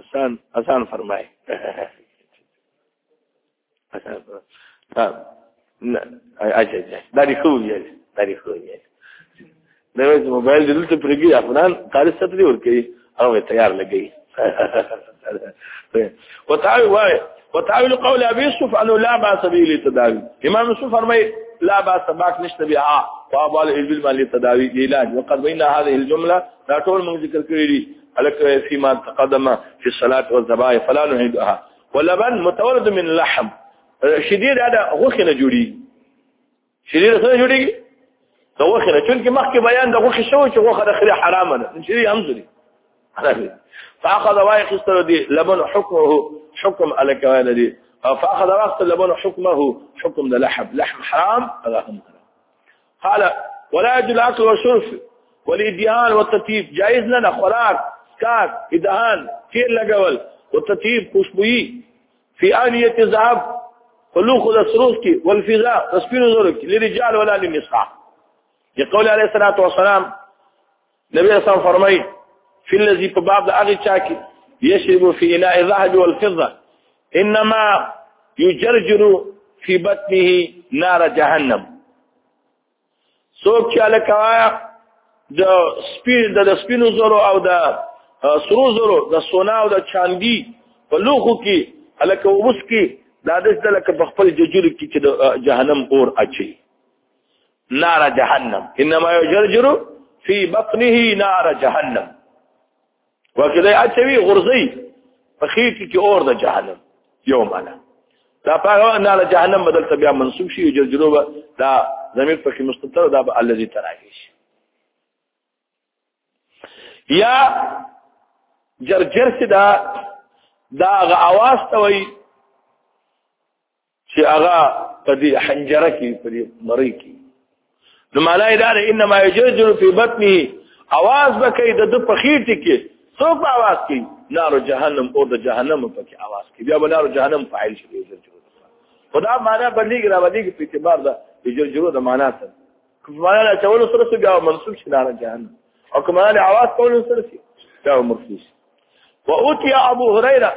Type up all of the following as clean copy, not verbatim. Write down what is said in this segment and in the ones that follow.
آسان فرمائے اچھا تاریخ ہو گیا موبائل دلته پرګي افغان قاری ستري ورکي او تیار لګي وتعاول قول ابي يوسف انه لا باس به للتداوي امام يوسف فرمای لا باس باك نشته بها وابال العلم للتداوي علاج وقد بين هذه الجمله لا طول من ذكر كريدي على فيما تقدم في الصلاه والذبائح فلا نعيدها ولبن متولد من اللحم شديد هذا غوخه جوړي شديد څه جوړي دا وخره چونکه مخکې بیان د غوخه شو چې غوخه د خري حرامه ده چې همزري فاخذ وايق استردي لبن حكمه حكم على كوان دي فاخذ وقت لبن حكمه حكم ده لحم حرام قال ولا يجوز الاكل والشرب والادهان والتطيب جائز لنا خوراك سكاك ادهان تيل لګول والتطيب خوشبوئی في آنية الذهب خلوق السروسكي والفضاء تسبيل ذلك للرجال ولا للنساء يقول عليه الصلاة والسلام نبي صلى الله عليه وسلم فرمي في الذي بباب أغي شاكي يشرب في إناء الذهب والفضة إنما يجرجر في بطنه نار جهنم سوک چاله کوایا د سپینو زرو او د سرو زرو د سونا او د چاندي په لوخو کې الکه وبس کې دا د لکه په خپل ججور کې چې د جهنم اور اچي نار جهنم انما يجرجر في بطنه نار جهنم وكذا اچوي غرزي فخيتي کې اور د جهنم يوم انا دا په نار جهنم بدل بیا منسوب شي يجرجروا دا ضمير پکې مستتر دا الذي تراغيش یا جرجر سي دا اواز توي چې هغه په دې حنجره کې په دې مری کې نو معنی دا انما يجرجر في بطنه आवाज بکې د پخېټ کې څوک आवाज کوي نار جهنم او د جهنم په کې आवाज کوي بیا نار جهنم فاعل شي يجرجر خدا معنی بندګ را باندې په اعتبار دا يجرجر د معنا څه معنا لا چول سره بیا منصوب شي نار جهنم او کما له आवाज کول سره شي دا مرفوع واوتي ابو هريره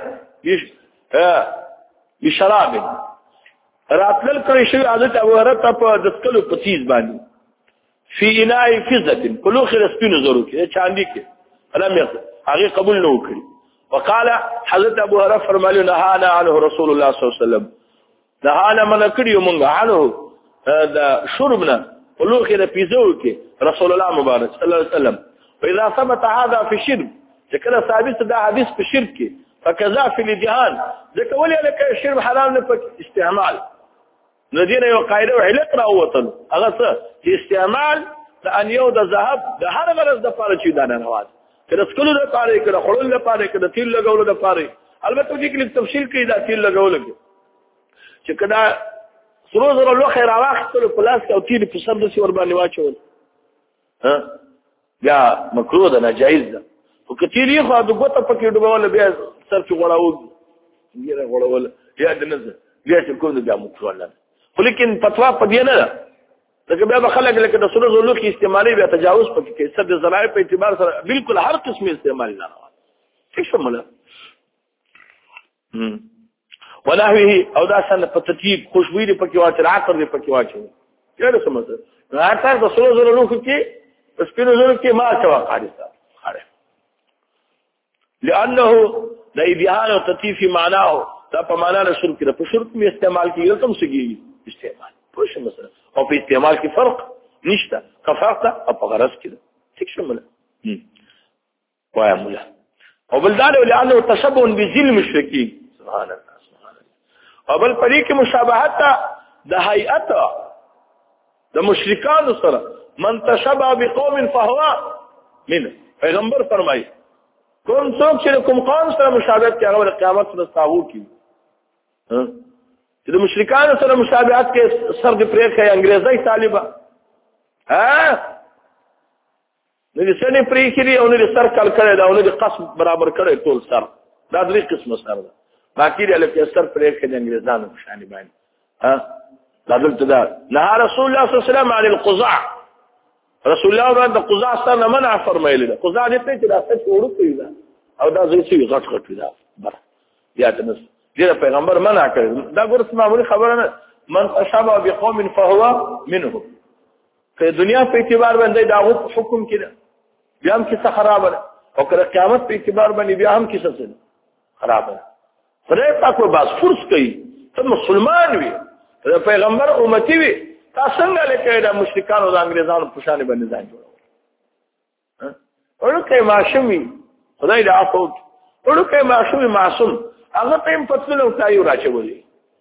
بشراب راتل کړی شو حضرت ابو هريره په دسکلو پتیز باندې في اناء فضه كلو خرسپینو زرو کې چاندي کې علم یې هغه قبول نه وکړي وقال حضرت ابو هريره فرمایلی نهانا عنه رسول الله صلی الله علیه وسلم نهانا من کړیو مونږ عنه دا شربنا كلو خرسپیزو کې رسول الله مبارک صلی الله علیه وسلم واذا ثبت هذا في الشرب ذکر ثابت دا حدیث په شرب کې فكذا في الادهان ذکر ولي لك الشرب حرام نه استعمال ندينا یو قاعده علت راوتل هغه څه چې استعمال د انیو د ذهب د هر غرض د پاره چې دانه نواز کله سکلو د پاره کله خړول د پاره کله تیل لګول د پاره البته دې کې تفصیل کوي دا تیل لګول چې کدا سرو زرو لو خیر واخته پلاس او تیل په سر د سی ور باندې واچول ها یا مکروه ده ناجایز ده او کتیری خو د ګوته پکې ډوبول بیا سر چې غړاو یې غړول یا د نظر بیا چې کوم بیا مکروه نه ولیکن فتوا په دې نه ده لکه بیا خلک لکه د سرو زرو کې استعمالي بیا تجاوز پکې کې سب د ذرایع په اعتبار سره بالکل هر قسم استعمال نه راوړي څه شموله ونحوه او دا سن په ترتیب خوشبوئی دی پکې واچ عطر دی پکې واچ کله سمته عطر د سرو زرو کې سپینو زرو کې ما چوا قاعده خاره لانه د ادهان او تطیف معناه دا په معنا له شرک کې په شرک کې استعمال کیږي کوم څه استعمال پوښ مثلا او په استعمال کې فرق نشته کفارته او په غرض کې څه شموله وای مولا او بلدان ولانه تشبه بذل المشركين سبحان الله سبحان الله او بل پرې کې مشابهت د هيئت د مشرکان سره من تشبه بقوم فهو منه پیغمبر فرمایي کوم څوک چې کوم قوم سره مشابهت کوي هغه قیامت سره تاو کوي چې د مشرکان سره مشابهت کې سر د پرې کوي انګريزي طالبہ نه دي سنې پرې کړي او نه دي سر کال کړي دا او نه دي قسم برابر کړي ټول سر دا درې قسم سر ده باقي له کې سر پرې کوي انګريزانو په شان باندې دا دلته دا نه رسول الله صلی الله علیه وسلم عن القزع رسول الله باندې قزع سره منع فرمایلی دا قزع دې ته چې دا څه وړو کوي دا او دا زې چې غټ غټ وي دا بر یا تنس دغه پیغمبر منع کړ دا ګور معمولی خبره نه من تشابه بقوم فهو منهم که دنیا په اعتبار باندې دا حکم کړه بیا هم کیسه خراب ده او که قیامت په اعتبار باندې بیا هم کیسه خراب ده خدای پاک په باس فرص کوي ته مسلمان وي ته پیغمبر امتی وي تاسو څنګه لکه دا مشرکان او د انګريزانو په شان باندې ځان جوړو ورکه معصومي خدای دې عفو ورکه معصوم هغه په پتلون او تایو راچولي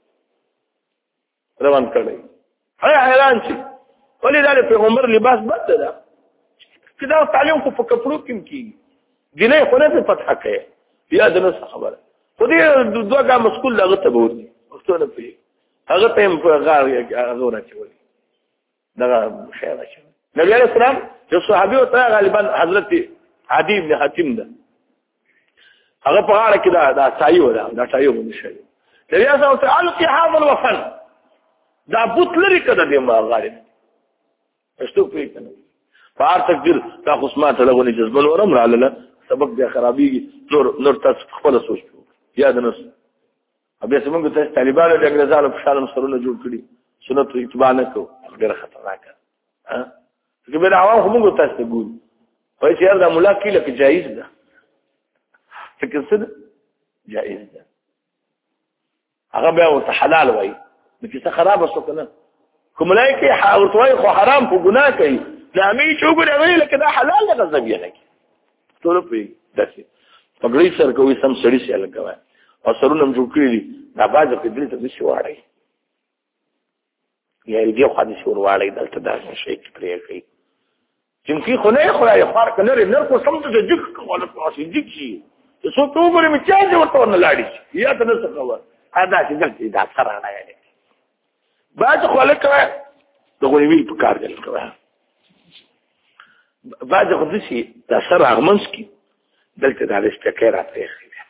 روان کړی حیران شي ولې دا پیغمبر لباس بد ده کدا تعلیم کو په کپړو کې کیږي دینه خو نه په فتح کوي بیا د نس خبره خو دې دوه مسکول دغه ته ورني وختونه په هغه ته په غار هغه راچولي دا شی راچولي نبی عليه السلام چې صحابي او ته غالبا حضرت عدي بن حاتم ده هغه په غاړه کې دا سایو دا سایو ونشي نبی عليه السلام تعلق هذا الوفن دا بوت لري کده دې ما غالب اشتو پی کنه فار تقدیر تا خصمات لغونی جذبل ورم رااله سبق بیا خرابيږي نور تاسو خپل سوچ یاد نه ابي سمونږ ته طالبانو د انګريزانو په شان سرونه جوړ کړي سنت اتباع نه کو ډېر خطرناک ها چې به عوام هم تاسو ته ګوري وایي چې دا مولا کې لکه جایز ده فکر څه جایز ده هغه به حلال وایي چې څه خراب وسو کنه کوم لایکي حاورتوي خو حرام په ګناه کوي لامي چوغره ویل کدا حلال ده غضب یې نه کی ټول په داسې پګړی سر کوي سم سړی سي لګوي او سرونه جوړ کړی دا باز په دې ته نشي واړی یې دې خو دې شور واړی دلته دا شي پرې کوي چې خو نه خدای فرق نه کو سم ته جګ کوله پاسې جګ شي څو ته وګورې مې چا دې ورته نه لاړی یا ته نه څه خبر ادا چې دا سره نه یې باز خلک دغه ویل په کار دی کوي باز خو دې شي دا سره اغمنس کی دلته دا لسته راځي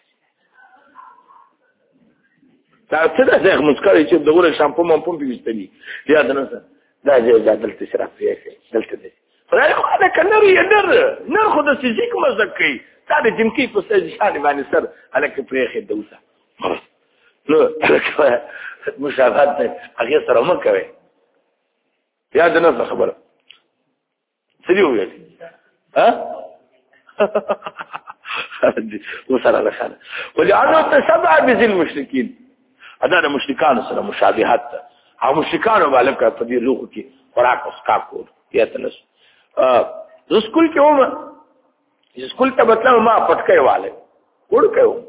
دا څه ده چې اغمنس کوي چې دغه شامپو ممپو پیوستلی یا دنه دا چې دلته سره راځي دلته دې فرای خو دا کنه یې نر خو د فزیک مزکې دا د جنکی په ځای باندې سر الکه پرېخه دوسه نو مشابهت هغه سره مو کوي یا د نن خبره سړي ویل ها وصل على خاله ولعنه تشبع بذل المشركين هذا المشركان سره مشابهت او مشرکان مالک په دې لوخ کې خوراک اوس کا کول یا تنس سکول کې ومه سکول ته مطلب ما پټکای والے وړ کېو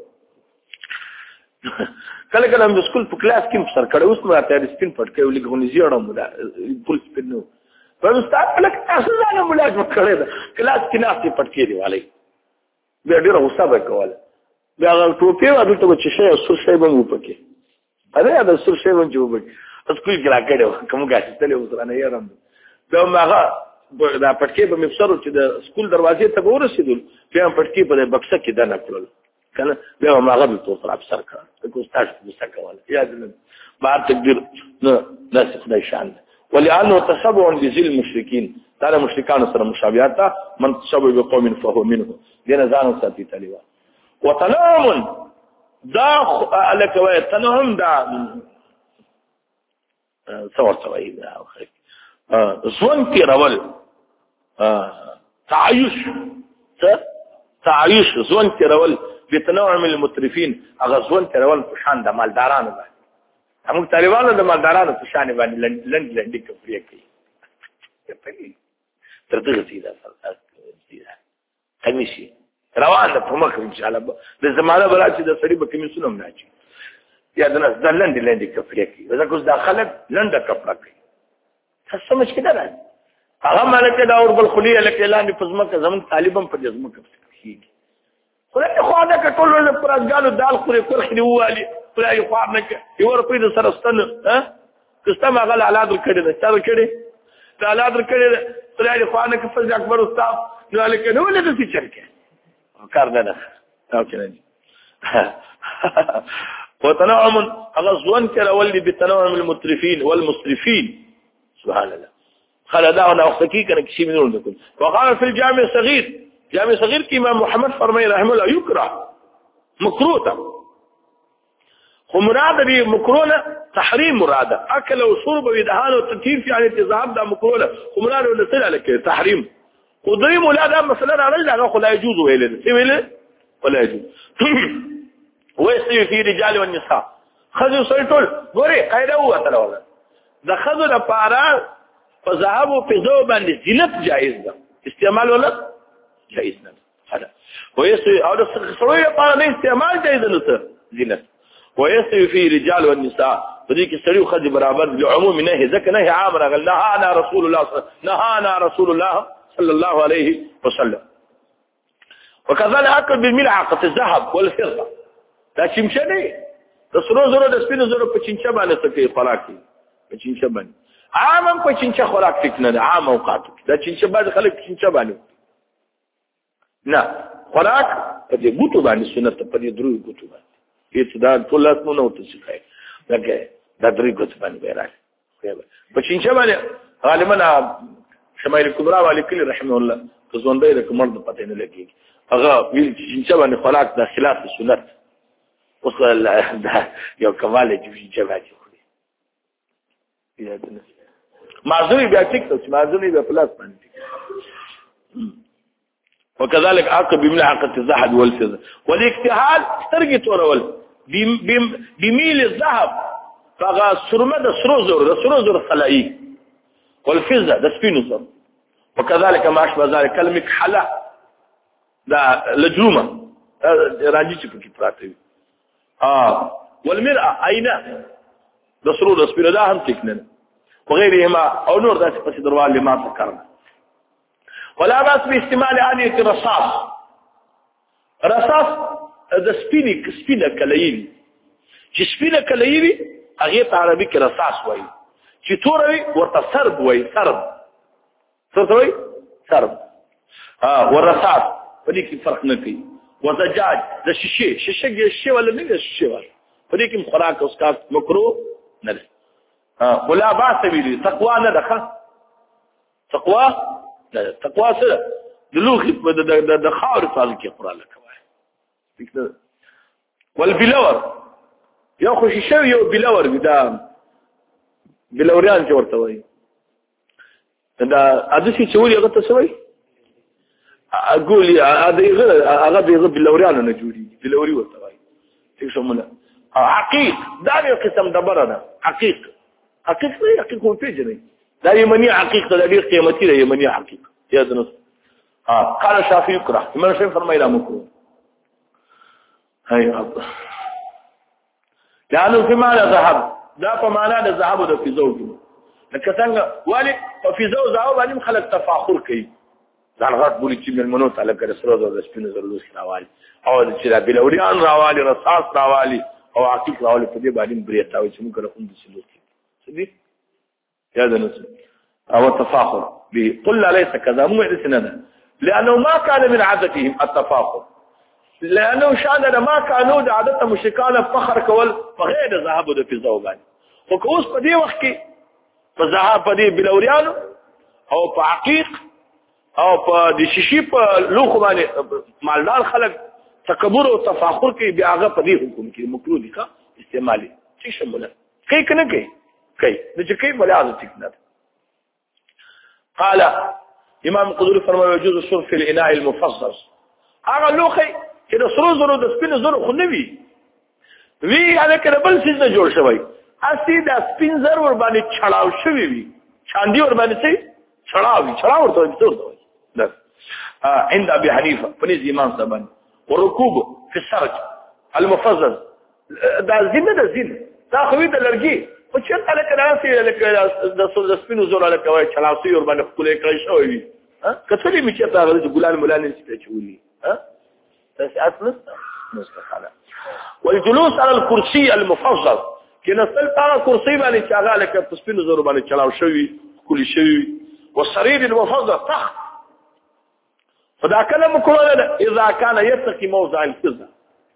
کله کله د سکول په کلاس کې سر کړه اوس ماته د سپین پټکای ولې غونې زیړم ولا پول سپین نو په استاد په لکه تاسو نه ملاقات کړی دا کلاس کې ناستې پټکې دی والي بیا ډیره غوسه وکوله بیا ټوپې ورته چې شی سر شی به وپکې اره دا سر شی به وپکې سکول کې راکړو کوم غاښ ته له وسره نه یارم دا ماغه دا پټکې په مفسرو چې د سکول دروازې ته ورسېدل بیا پټکې په بکسه کې دنه کړل کنه بیا ماغه به تو طرف سر کړ کو ستاسو څه کوله یاد نه بار تقدیر نه ناس خدای شان ولانه تشبع بذل المشركين تعالی مشرکان سره مشابهت من تشبع بقوم فهو منه دین ځان ساتي تلیوا وتنام دا لك وتنام دا صور سوي دا اخر زون کې راول تعايش زون کې راول بتنوع من المترفين اغزون کې راول په شان د مالدارانو باندې هم طالبانو د مالدارانو په شان باندې لند کفریه کوي تر دغه سیده کمیشي روان په مخ ان شاء الله د زمانه بلا چې د سړي په کمیسونو نه چي یا د لند کفریه کوي ځکه اوس داخله لند کفره کوي څه مشکله ده هغه مالک دا اور بل خلیه لکه اعلان په ځمکه زمون طالبان په ځمکه کیږي خدای خو دا کټول له پرځګالو دال خوري کورخي والی خدای خو نه کې یو په دې سره ستنه ها کستم هغه اولاد کړي دا څه کړي دا اولاد کړي خدای خو نه کې فضل اکبر استاد نو لکه نو له دې چرکه کار نه او کړي وتنعم غزوان كالولي بتنوع من المترفين والمسرفين سبحان الله خلداءنا وخسكي كان كشي منون دكول وقال في الجامع الصغير جامع صغير كي امام محمد فرمي رحمه الله يكره مکروه ده خو مراد دی مکروه نه تحریم مراد اکل او شرب و ادهان او تطهير يعني تذهب ده مکروه خو مراد له څه لکه تحریم خو دوی مولا دا مثلا راځي دا خو لا يجوز ویل ولا يجوز ويستوي في رجال والنساء خذوا سيطول ګوري قاعده وته ولا د خذو لپاره فذهب او فزو باندې زینت جائز ده استعمال ولا جائز نه هذا ويستوي او د سړو لپاره نه استعمال جائز نه زینت ويستوي في رجال والنساء بدي کې سړي خذ برابر لعموم نهي ځکه نهي عام راغلی نهانا رسول الله صلى الله عليه وسلم وكذلك اكل بالملعقه الذهب والفضه دا چمچه نه د سرو زرو د سپینو زرو په چمچه باندې څه خوراک دي په چمچه باندې عام په چمچه خوراک ټیک نه عام اوقات دا چمچه باندې خلک چمچه باندې نه خوراک په دې ګوتو باندې سنت په دې درو ګوتو باندې هیڅ دا ټول لاس نه وته څه لکه دا درې ګوتو باندې راځي په چمچه باندې غالبا شمائل کبرا والی کلی رحمه الله که ځوندای د کومر د پته نه لګي هغه ویل چې بنه خلاق د خلاف سنت اوس دا یو کمال چې باندې خوري بیا د معذوري بیا ټیک ته معذوري بیا پلاس باندې وكذلك عقب بملعقه الذهب والفضه والاكتحال ترجي تورول بميل الذهب فغا سرمد سروزر خلائي والفضه ده سپینو زر وكذلك ما اشبه ذلك كلمه حلا دا لجومه راجي چې پکې پراته وي والمرأة عينه ده سرور سپینو دا هم تکنن وغيرهما او نور داسې پس دروال لما ذكرنا ولا باس باستعمال آنية رصاص ده سپینه کلایي چې سپینه کلایي هغه په عربي کې رصاص وایي چې توروي ورته سرب وایي سرب ورصاص په دې کې فرق نه کوي وزجاج د شیشه ولا نه شیشه ولا په دې کې خوراک اوس کا مکروه نه ده ولا باس ویلي تقوا نه ده تقوا سره د لوخي د خاور فال کې قران کوي والبلور یو خو شیشه یو بلور بدا بلوريان جوړته وای دا ادسي چولي هغه څه وای اقول هغه به بلوريان نه جوړي بلوري ورته وای څه شموله حقيق دا یو قسم دبره ده حقيق کوم پیژنې دا یمني حقيق ده ډېر قیمتي ده یمني حقيق یا دنس قال شافعي کرا امام شافعي فرمایله مکروه هاي الله لانه في معنى ذهب دا په معنا د ذهب او د فیزو کې لکه څنګه والي په فیزو ذهب باندې خلک تفاخر کوي ځان غټ بولی چې منو تعالی کړه سره د سپینو زرو راوالي او چې د بلوريان راوالي رصاص راوالي او عقیق راوالي په دې باندې بریتا وي چې موږ کوم د سلوک دي یا د نس او تفاخر بقل ليس كذا مو سنده لانه ما كان من عادتهم التفاخر لانه شان ما كانوا عادت مشرکان فخر کول بغیر ذهب د فضا باندې خو اوس په دې وخت کې په ذهب په دې بلوريان او په عقیق او په د شیشي په لوخ باندې مالدار خلک تکبر او تفاخر کوي بیا هغه په دې حکم کې مکروه دي کا استعمالي څه شموله کوي کنه کوي د چې کوي بل عادت نه قال امام قدوري فرمایي يجوز الشرب في الاناء المفصل هغه لوخي چې د سرو زرو د سپین زرو خو نه وی هغه کله بل څه نه جوړ شوی اسی د سپین زر ور باندې چړاو شوی وي چاندي ور باندې څه چړاو ورته ده عند ابي حنيفه فنيز امام سبن وركوب في السرج المفضل دا زين دا خو د لرګي او چې تعالی کړه لکه د سپین زرو لکه وای چړاو سي ور باندې خپل کړی شوی وي کڅلې می چې تا غوړي ګلان مولانه څه چولي تسعة نستخدم والجلوس على الكرسي المفضل كنا على كرسي باندې چاغاله کې تسبین زور باندې چلاو شوی کلی شوی والسرير المفضل تخت فدا كلام کوله اذا كان يتقي موضع الفضه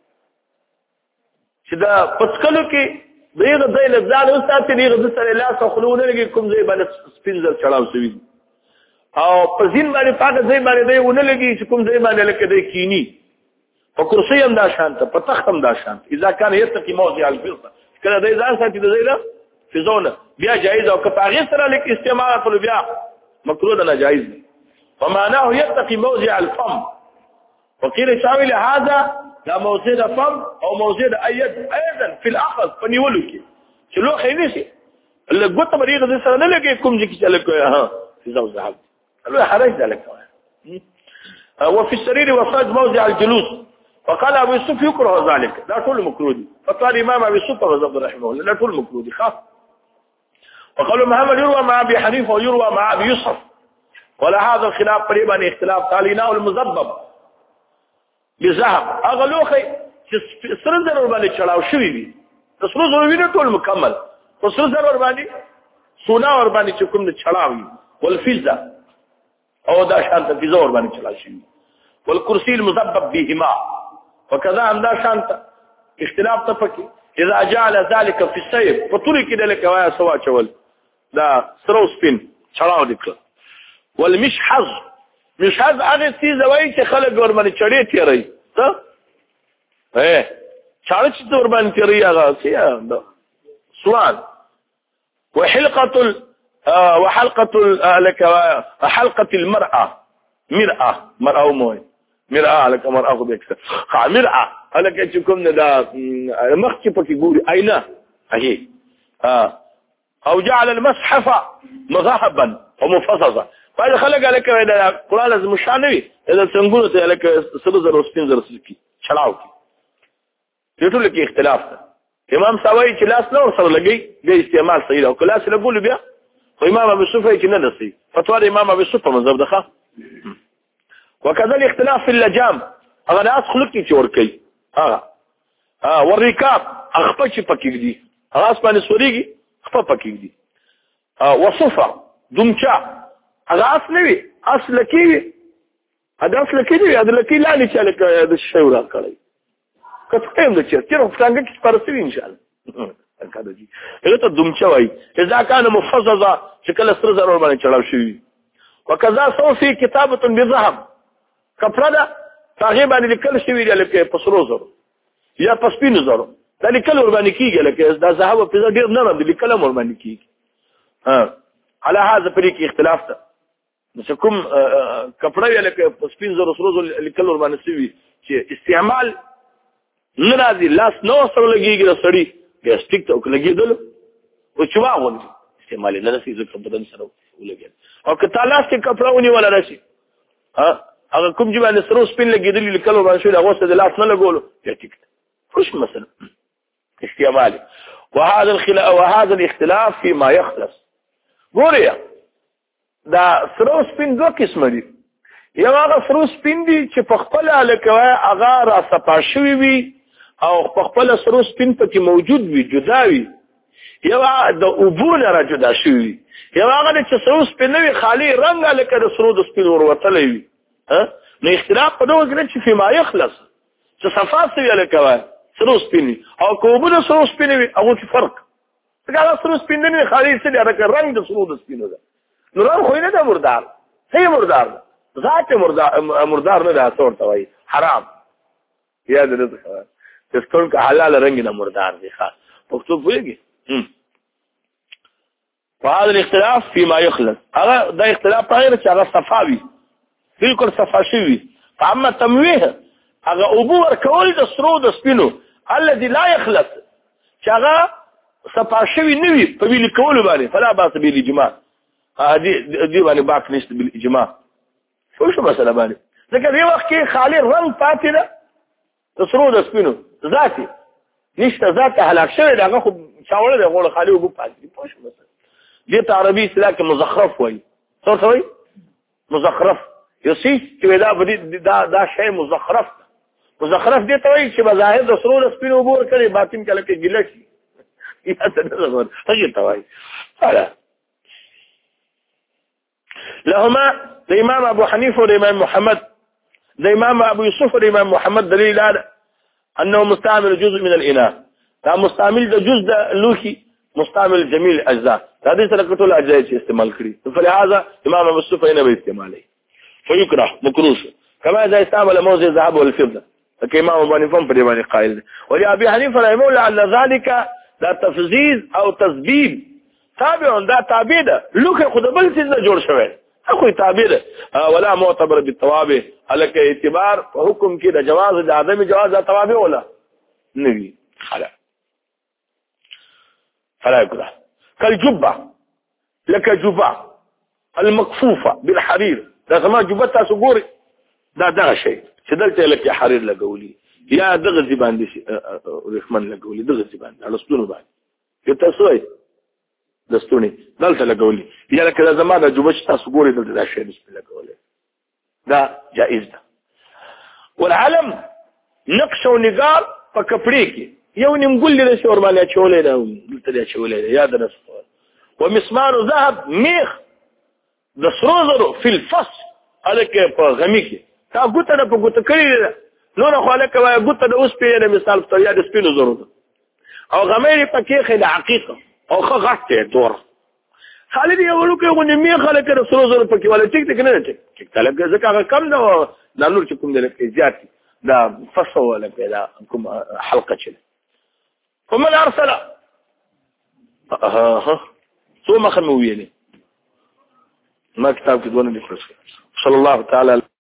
چې دا پسکلو کې دغه ځای له ځان او ساتي دغه د سره لاس خلونه لګي کوم ځای باندې سپین زر چلاو شوی او په ځین باندې پاګه ځای باندې دی ونه لګي چې کوم ځای باندې لکه دی کینی وكرسي هم دا شانته په تخت هم دا شانته اذا كان يتقي موضع الفضه کله د ځان ساتي د زیله فزونه بیا جایز او کپاغه سره لیک استعمال کول بیا مکروه ده ناجایز ومعناه يتقي موضع الفم وقيل شامل هذا لا موضع الفم او موضع ايد ايضا في الاخذ فنيولك شلو خينيسي اللي قلت مريض دي سره نه لګي کوم ځکه چې لکه ها فزو ذهب قالوا حرج ذلك وفي السرير وصاد موضع الجلوس وقال ابو يوسف يكره ذلك لا طول مكروه فقال امام ابي يوسف رحمه الله لا طول مكروه خاف وقالوا محمد يروى مع ابي حنيفه ويروى مع ابي يوسف ولا هذا الخلاف قريبا اختلاف قاليناه المزبب بذهب اغلوخي سر ضرر باندې چلاو شوی دي تاسو ضروري نه ټول مکمل تاسو ضرر باندې سونا ور باندې کوم نه چلاوي والفزه او دا شانت فزه ور باندې چلا شي والكرسي المزبب بهما وكذا عند شانت اختلاف تفكي اذا جعل ذلك في السيف فطري كده لك وایا سوا چول دا سرو سپین چلاو دکړه والمشحذ مشحذ هغه څه زوی چې خلک ور باندې چړې تیری ته چاړه چې ور باندې تیری هغه څه سوال وحلقه حلقه المرأة مرأة موي مرأة لك مرأة خو بيكسر مرأة لك چې کوم نه دا مخ چې پکې ګوري آینه اهي او جعل المصحف مذهبا ومفصصا فهذا خلق لك دا قران از مشانوي اذا څنګه ته لك سبزر او سپینزر سکی چلاو کی دې ټول کې اختلاف ده امام ساوي چې لاس نور سره لګي د استعمال صحیح او کلاس لګول بیا خو امام ابو يوسف چې نه نسي فتوا امام ابو يوسف مذهب ده وكذا الاختلاف في اللجام هغه ناس خلقي چې ور کوي والركاب اخپچ پکې دي هغه اسمانه سوريږي خپ پکې دي وصفه دمچا هغه اصلي اصل کې هغه اصل کې دی هغه کې لاندې چې لکه د شورا کړی کته هم د چیرې څنګه کې پرسي ان شاء الله کده دي هغه ته دمچا وای اذا كان مفصصا شکل سر ضرور باندې چلاو شي وكذا صوفي كتابه بذهب کپړه هغه باندې لیکل شوی دی لکه پسرو زرو یا پسپینو زرو دا لیکل ور باندې کیږي لکه دا ذهب په ډیر نه باندې لیکل ور باندې کیږي على هذا فريق اختلاف ده نو کوم کپړه لکه پسپین زرو سرو لیکل ور باندې شوی چې استعمال ناراضي لاس نو سره لګيږي سړی ګسټیک ته لګیدل او چوا غون استعمال نه رسي ځکه بدن سره ولګي او که تعالی ست کپړه ونی ولا راشي هغه کوم چې باندې سرو سپین لګیدل لیکل باندې شو هغه ست د لاس نه لګولو ټیک خوش مثلا استعمال وهذا الاختلاف فيما يخلص ګوریا دا سرو سپین دوه قسم دي یو هغه سرو سپین دي چې په خپل الکوي هغه را صفا شوی وي او په خپل سرو سپین پکې موجود وي جدا وي یو د اوبونه را جدا شوی یو هغه چې سرو سپین وي خالی رنگ الکه د سرو د سپین ورتلې وي نو اختلاف په دوه کې چې فيما يخلص چې صفا سوي الکوي سرو سپین او کوبونه سرو سپین وي هغه کې فرق څنګه سرو سپین نه خالی څه د رنگ د سرو د سپینو ده نو رنگ خو نه ده مردار هي مردار ذات مردار نه ده څور توي حرام یاد دې تستون کا حلال رنگ نه مردار دي ښه پښتو پوهیږي فهذا الاختلاف فيما يخلص هذا ده اختلاف غير چې هغه صفاوي بالکل صفا شوی فاما تمويه هغه ابو ورکول د سرو د سپینو الذي لا يخلص چې هغه صفا شوی نوي په ویل کول باندې فلا باس بالاجماع دي باندې باک نشته بالاجماع شو مسله باندې ځکه دی وخت کې خالی رنگ پاتې ده د سرو د سپینو ذاتي نشته ذات هلاک شوی دغه خو چاوله د غوړ خالی وګ پاتې پوه شو مثلا دې ته عربي اصطلاح کې مزخرف وایي څه وایي مزخرف یوسي چې دا شی مزخرف دې ته وایي چې بظاهر د سرو د سپینو وګور کړي باطن کله کې ګیله شي یا څه نه زغور هغه ته وایي لهما الامام ابو حنيفه والامام محمد الامام ابو يوسف والامام محمد دليل هذا انه مستعمل جزء من الاناء دا مستعمل د جزء لوخي مستعمل جميع الاجزاء هذه سره ټول اجزاء چې استعمال کړي فلهذا امام ابو يوسف نه به استعمالي فيكره مكروه كما اذا استعمل موضع الذهب والفضه لکه امام ابو حنیفه په دې باندې قائل دی ولي ابي حنیفه رحمه الله ان ذلك دا تفزيز او تسبيب تابع دا تابع ده لوکه خود بل څه نه جوړ شوی اخو تابع ده ولا معتبر بالتوابع الک اعتبار حکم کې د جواز د عدم جواز د توابع ولا نوي فلا يكره كالجبه لك جبه المكفوفه بالحرير دا زما جبه تاسو ګوري دا دغه شی چې دلته لکه حریر لګولي یا دغه زبان دي رحمن لګولي دغه زبان لستون باندې کته سوې دستونی دلته لګولي یا لکه زما د جبه تاسو ګوري دلته دا شی بسم الله لګولي دا جائز ده والعلم نقش او نگار په کپړې کې یو نیمګل د شور باندې چولې دا دلته دا چولې یاد نه ومسمار ذهب میخ د سرو زرو فی الفص الکه په غمی کې تا ګوته نه په ګوته کړی نو نه خاله کوي ګوته د اوس په مثال په یا د سپینو زرو او غمې پکې خل حقیقه او غټه دور خالد یو لکه غو نیمه خلک د سرو زرو پکې ولا ټیک ټیک نه ټیک تلګه ځکه کم نه د نور چې کوم د لکه زیات دا فص ولا دا کوم حلقه چله ومن ارسل ثم خمويني ما كتاب كدوان اللي صلى الله تعالى